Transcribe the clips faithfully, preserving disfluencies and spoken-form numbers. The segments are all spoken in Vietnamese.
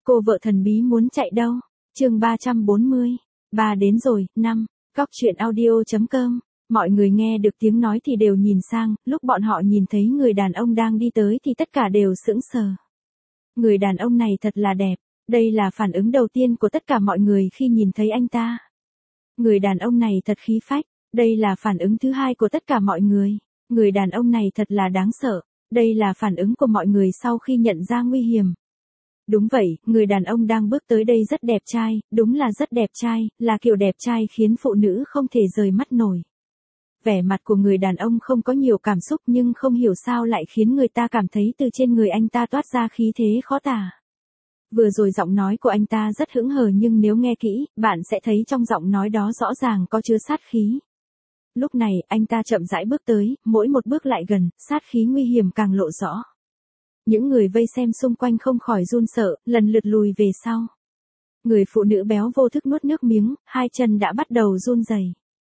Cô vợ thần bí muốn chạy đâu? Chương ba trăm bốn mươi. Ba đến rồi, năm. Góc truyện audio chấm com. Mọi người nghe được tiếng nói thì đều nhìn sang, lúc bọn họ nhìn thấy người đàn ông đang đi tới thì tất cả đều sững sờ. Người đàn ông này thật là đẹp, đây là phản ứng đầu tiên của tất cả mọi người khi nhìn thấy anh ta. Người đàn ông này thật khí phách, đây là phản ứng thứ hai của tất cả mọi người. Người đàn ông này thật là đáng sợ, đây là phản ứng của mọi người sau khi nhận ra nguy hiểm. Đúng vậy, người đàn ông đang bước tới đây rất đẹp trai, đúng là rất đẹp trai, là kiểu đẹp trai khiến phụ nữ không thể rời mắt nổi. Vẻ mặt của người đàn ông không có nhiều cảm xúc nhưng không hiểu sao lại khiến người ta cảm thấy từ trên người anh ta toát ra khí thế khó tả. Vừa rồi giọng nói của anh ta rất hững hờ nhưng nếu nghe kỹ, bạn sẽ thấy trong giọng nói đó rõ ràng có chứa sát khí. Lúc này, anh ta chậm rãi bước tới, mỗi một bước lại gần, sát khí nguy hiểm càng lộ rõ. Những người vây xem xung quanh không khỏi run sợ, lần lượt lùi về sau. Người phụ nữ béo vô thức nuốt nước miếng, hai chân đã bắt đầu run rẩy.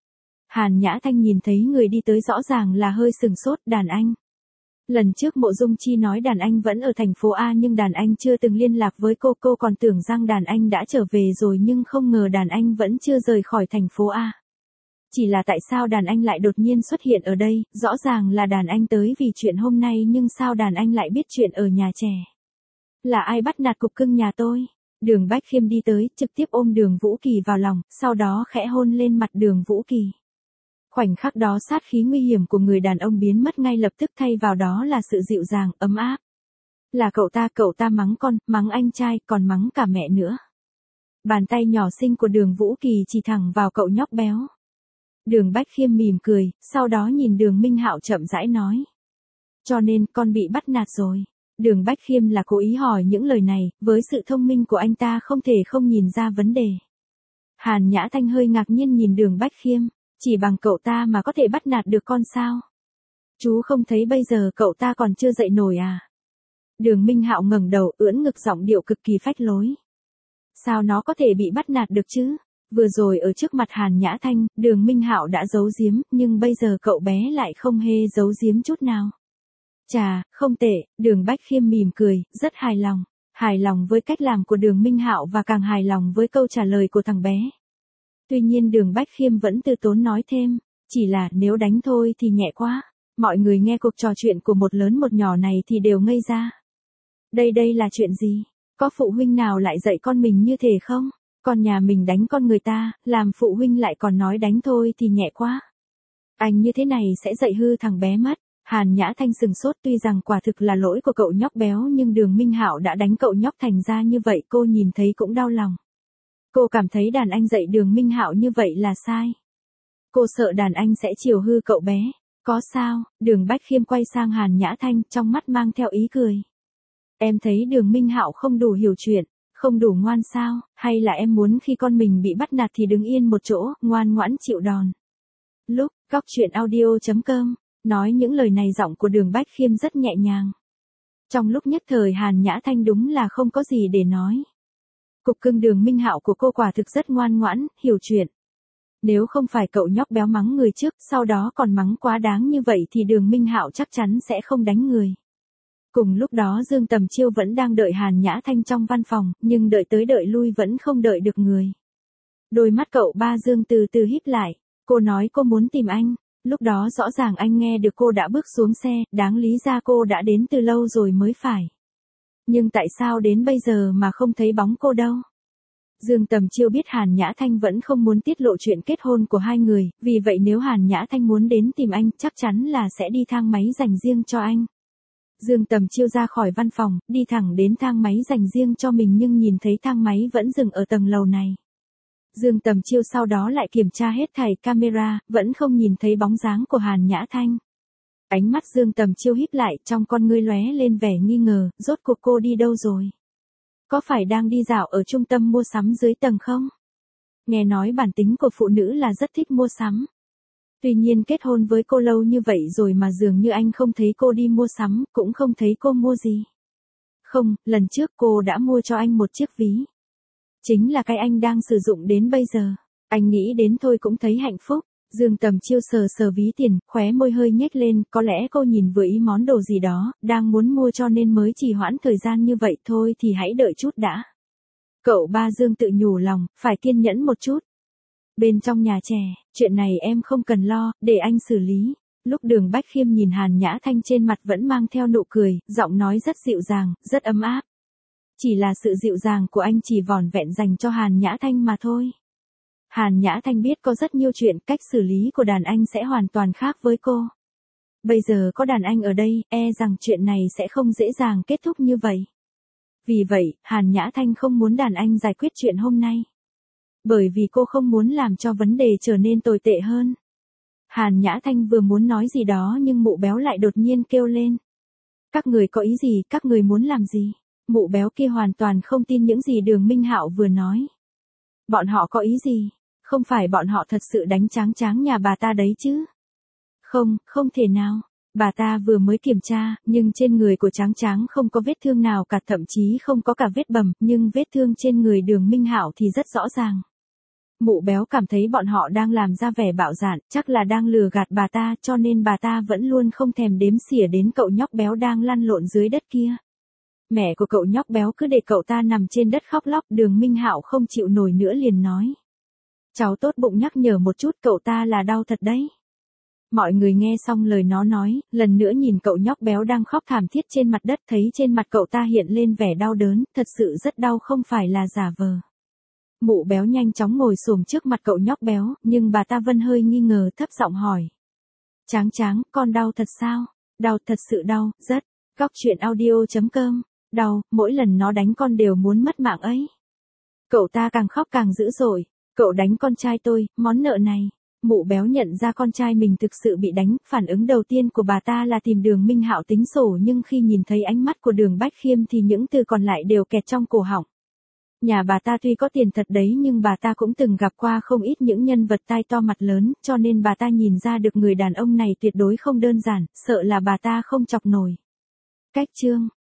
Hàn Nhã Thanh nhìn thấy người đi tới rõ ràng là hơi sừng sốt, đàn anh. Lần trước Mộ Dung Chi nói đàn anh vẫn ở thành phố A nhưng đàn anh chưa từng liên lạc với cô, cô còn tưởng rằng đàn anh đã trở về rồi nhưng không ngờ đàn anh vẫn chưa rời khỏi thành phố A. Chỉ là tại sao đàn anh lại đột nhiên xuất hiện ở đây, rõ ràng là đàn anh tới vì chuyện hôm nay nhưng sao đàn anh lại biết chuyện ở nhà trẻ. Là ai bắt nạt cục cưng nhà tôi? Đường Bách Khiêm đi tới, trực tiếp ôm Đường Vũ Kỳ vào lòng, sau đó khẽ hôn lên mặt Đường Vũ Kỳ. Khoảnh khắc đó sát khí nguy hiểm của người đàn ông biến mất ngay lập tức, thay vào đó là sự dịu dàng, ấm áp. Là cậu ta, cậu ta mắng con, mắng anh trai, còn mắng cả mẹ nữa. Bàn tay nhỏ xinh của Đường Vũ Kỳ chỉ thẳng vào cậu nhóc béo. Đường Bách Khiêm mỉm cười, sau đó nhìn Đường Minh Hạo chậm rãi nói. Cho nên con bị bắt nạt rồi. Đường Bách Khiêm là cố ý hỏi những lời này, với sự thông minh của anh ta không thể không nhìn ra vấn đề. Hàn Nhã Thanh hơi ngạc nhiên nhìn Đường Bách Khiêm, chỉ bằng cậu ta mà có thể bắt nạt được con sao? Chú không thấy bây giờ cậu ta còn chưa dậy nổi à? Đường Minh Hạo ngẩng đầu, ưỡn ngực, giọng điệu cực kỳ phách lối. Sao nó có thể bị bắt nạt được chứ? Vừa rồi ở trước mặt Hàn Nhã Thanh, Đường Minh Hạo đã giấu giếm, nhưng bây giờ cậu bé lại không hề giấu giếm chút nào. Chà, không tệ, Đường Bách Khiêm mỉm cười, rất hài lòng. Hài lòng với cách làm của Đường Minh Hạo và càng hài lòng với câu trả lời của thằng bé. Tuy nhiên Đường Bách Khiêm vẫn từ tốn nói thêm, chỉ là nếu đánh thôi thì nhẹ quá. Mọi người nghe cuộc trò chuyện của một lớn một nhỏ này thì đều ngây ra. Đây đây là chuyện gì? Có phụ huynh nào lại dạy con mình như thế không? Con nhà mình đánh con người ta, làm phụ huynh lại còn nói đánh thôi thì nhẹ quá. Anh như thế này sẽ dạy hư thằng bé mất. Hàn Nhã Thanh sừng sốt, tuy rằng quả thực là lỗi của cậu nhóc béo nhưng Đường Minh Hạo đã đánh cậu nhóc thành ra như vậy, cô nhìn thấy cũng đau lòng. Cô cảm thấy đàn anh dạy Đường Minh Hạo như vậy là sai. Cô sợ đàn anh sẽ chiều hư cậu bé. Có sao? Đường Bách Khiêm quay sang Hàn Nhã Thanh, trong mắt mang theo ý cười. Em thấy Đường Minh Hạo không đủ hiểu chuyện, không đủ ngoan sao, hay là em muốn khi con mình bị bắt nạt thì đứng yên một chỗ, ngoan ngoãn chịu đòn. Lúc, góc truyện audio chấm com, nói những lời này giọng của Đường Bách Khiêm rất nhẹ nhàng. Trong lúc nhất thời Hàn Nhã Thanh đúng là không có gì để nói. Cục cưng Đường Minh Hạo của cô quả thực rất ngoan ngoãn, hiểu chuyện. Nếu không phải cậu nhóc béo mắng người trước, sau đó còn mắng quá đáng như vậy thì Đường Minh Hạo chắc chắn sẽ không đánh người. Cùng lúc đó Dương Tầm Chiêu vẫn đang đợi Hàn Nhã Thanh trong văn phòng, nhưng đợi tới đợi lui vẫn không đợi được người. Đôi mắt cậu ba Dương từ từ híp lại, cô nói cô muốn tìm anh, lúc đó rõ ràng anh nghe được cô đã bước xuống xe, đáng lý ra cô đã đến từ lâu rồi mới phải. Nhưng tại sao đến bây giờ mà không thấy bóng cô đâu? Dương Tầm Chiêu biết Hàn Nhã Thanh vẫn không muốn tiết lộ chuyện kết hôn của hai người, vì vậy nếu Hàn Nhã Thanh muốn đến tìm anh chắc chắn là sẽ đi thang máy dành riêng cho anh. Dương Tầm Chiêu ra khỏi văn phòng, đi thẳng đến thang máy dành riêng cho mình nhưng nhìn thấy thang máy vẫn dừng ở tầng lầu này. Dương Tầm Chiêu sau đó lại kiểm tra hết thảy camera, vẫn không nhìn thấy bóng dáng của Hàn Nhã Thanh. Ánh mắt Dương Tầm Chiêu híp lại, trong con ngươi lóe lên vẻ nghi ngờ, rốt cuộc cô đi đâu rồi? Có phải đang đi dạo ở trung tâm mua sắm dưới tầng không? Nghe nói bản tính của phụ nữ là rất thích mua sắm. Tuy nhiên kết hôn với cô lâu như vậy rồi mà dường như anh không thấy cô đi mua sắm, cũng không thấy cô mua gì. Không, lần trước cô đã mua cho anh một chiếc ví. Chính là cái anh đang sử dụng đến bây giờ. Anh nghĩ đến thôi cũng thấy hạnh phúc. Dương Tầm Chiêu sờ sờ ví tiền, khóe môi hơi nhếch lên, có lẽ cô nhìn vừa ý món đồ gì đó, đang muốn mua cho nên mới trì hoãn thời gian như vậy thôi thì hãy đợi chút đã. Cậu ba Dương tự nhủ lòng, phải kiên nhẫn một chút. Bên trong nhà trẻ, chuyện này em không cần lo, để anh xử lý. Lúc Đường Bách Khiêm nhìn Hàn Nhã Thanh trên mặt vẫn mang theo nụ cười, giọng nói rất dịu dàng, rất ấm áp. Chỉ là sự dịu dàng của anh chỉ vỏn vẹn dành cho Hàn Nhã Thanh mà thôi. Hàn Nhã Thanh biết có rất nhiều chuyện, cách xử lý của đàn anh sẽ hoàn toàn khác với cô. Bây giờ có đàn anh ở đây, e rằng chuyện này sẽ không dễ dàng kết thúc như vậy. Vì vậy, Hàn Nhã Thanh không muốn đàn anh giải quyết chuyện hôm nay. Bởi vì cô không muốn làm cho vấn đề trở nên tồi tệ hơn. Hàn Nhã Thanh vừa muốn nói gì đó nhưng Mụ Béo lại đột nhiên kêu lên. Các người có ý gì, các người muốn làm gì? Mụ Béo kia hoàn toàn không tin những gì Đường Minh Hạo vừa nói. Bọn họ có ý gì? Không phải bọn họ thật sự đánh Tráng Tráng nhà bà ta đấy chứ? Không, không thể nào. Bà ta vừa mới kiểm tra, nhưng trên người của Tráng Tráng không có vết thương nào cả, thậm chí không có cả vết bầm, nhưng vết thương trên người Đường Minh Hạo thì rất rõ ràng. Mụ Béo cảm thấy bọn họ đang làm ra vẻ bạo dạn, chắc là đang lừa gạt bà ta, cho nên bà ta vẫn luôn không thèm đếm xỉa đến cậu nhóc béo đang lăn lộn dưới đất kia. Mẹ của cậu nhóc béo cứ để cậu ta nằm trên đất khóc lóc, Đường Minh Hạo không chịu nổi nữa liền nói. Cháu tốt bụng nhắc nhở một chút, cậu ta là đau thật đấy. Mọi người nghe xong lời nó nói, lần nữa nhìn cậu nhóc béo đang khóc thảm thiết trên mặt đất, thấy trên mặt cậu ta hiện lên vẻ đau đớn, thật sự rất đau, không phải là giả vờ. Mụ Béo nhanh chóng ngồi xổm trước mặt cậu nhóc béo, nhưng bà ta vẫn hơi nghi ngờ, thấp giọng hỏi. Tráng Tráng, con đau thật sao? Đau, thật sự đau, rất. Cóc truyện audio chấm com. Đau, mỗi lần nó đánh con đều muốn mất mạng ấy. Cậu ta càng khóc càng dữ dội. Cậu đánh con trai tôi, món nợ này. Mụ Béo nhận ra con trai mình thực sự bị đánh, phản ứng đầu tiên của bà ta là tìm Đường Minh Hạo tính sổ, nhưng khi nhìn thấy ánh mắt của Đường Bách Khiêm thì những từ còn lại đều kẹt trong cổ họng. Nhà bà ta tuy có tiền thật đấy nhưng bà ta cũng từng gặp qua không ít những nhân vật tai to mặt lớn, cho nên bà ta nhìn ra được người đàn ông này tuyệt đối không đơn giản, sợ là bà ta không chọc nổi. Cách chương